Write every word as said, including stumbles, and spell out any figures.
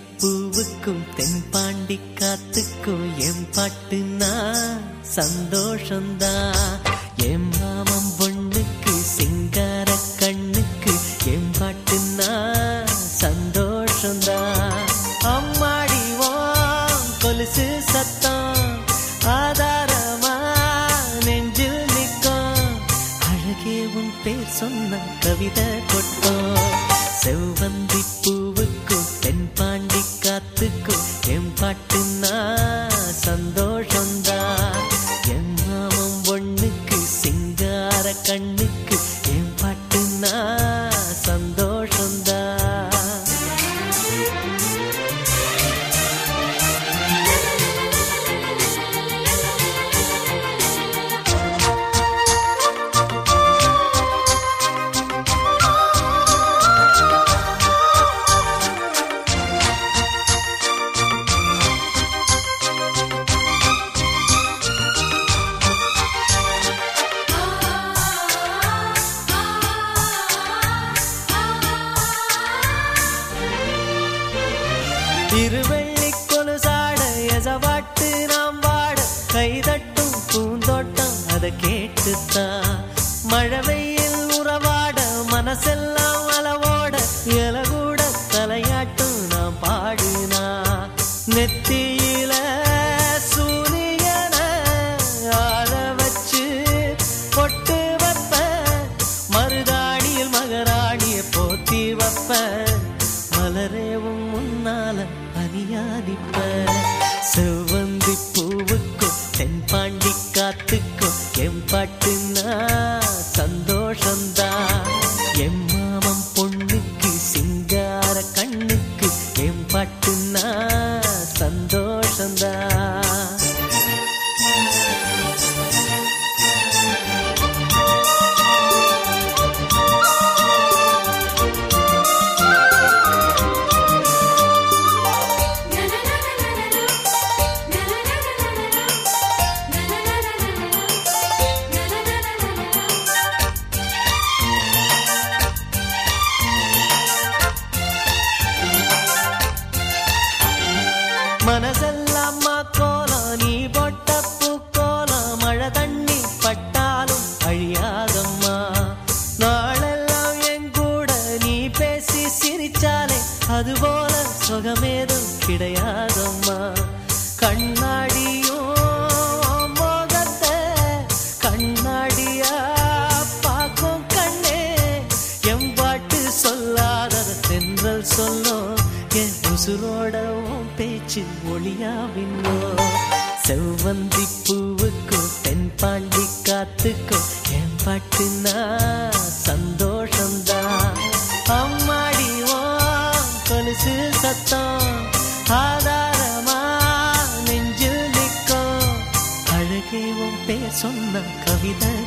பூவுக்கும் தென்பாண்டி காத்துக்கும் என் பாட்டுனா சந்தோஷந்தான். என் மாமன் பொண்ணுக்கு சிங்கார கண்ணுக்கு என் பாட்டுனா சந்தோஷந்தான். அம்மாடிவோம் கொலுசு சத்தம் ஆதாரமா நெஞ்சில் நிற்கும். அழகே உன் பேர் சொன்ன கவிதை கொட்டும். செவ்வந்தி பூவுக்கும் தென்பாண்டி காத்துக்கும் என் பாட்டுனா சந்தோஷந்தான். என் மாமன் பொண்ணுக்கு சிங்கார கண்ணுக்கு என் பாட்டுனா சந்தோஷந்தான். இருவள்ளி கொலுசாட எசவாட்டு நாம் வாட கைதட்டும் பூந்தோட்டம் அதை கேட்டுத்தான். மழை வெயில் உறவாட மனசெல்லாம் அளவோட இலகூட தலையாட்டும் நாம் பாடுனா. நெத்தியில சூரியன ஆற வச்சு பொட்டு வைப்ப, மருதாணியில் மகராணிய போத்தி வைப்ப. மலரேவும் முன்னால அணியாதிப்ப. செவ்வந்தி பூவுக்கும் தென்பாண்டி காத்துக்கும் என் பாட்டுனா சந்தோஷந்தான். என் மாமன் பொண்ணுக்கு சிங்கார கண்ணுக்கு என் பாட்டுனா சந்தோஷந்தான். மனசெல்லாம் கோலம் நீ பொட்ட பூக்கோலம். மழை தண்ணி பட்டாலும் அழியாதம்மா. நாளெல்லாம் என் கூட நீ பேசி சிரிச்சாலே அதுபோல சுகமேதும் கிடையாதம்மா. கண்ணாடியும் மோகத்தை கண்ணாடியா பார்க்கும் கண்ணே. என் பாட்டு சொல்லாத தென்றல் சொல்லும். என் உசுரோடவும் பேச்சு ஒளியாவின்னோ. செவ்வந்தி பூவுக்கும் தென்பாண்டி காத்துக்கும் என் பாட்டுனா சந்தோஷந்தான். அம்மாடிவோம் கொலுசு சத்தம் ஆதாரமா நெஞ்சில் நிற்கும். அழகே உன் பேர் சொன்ன கவிதை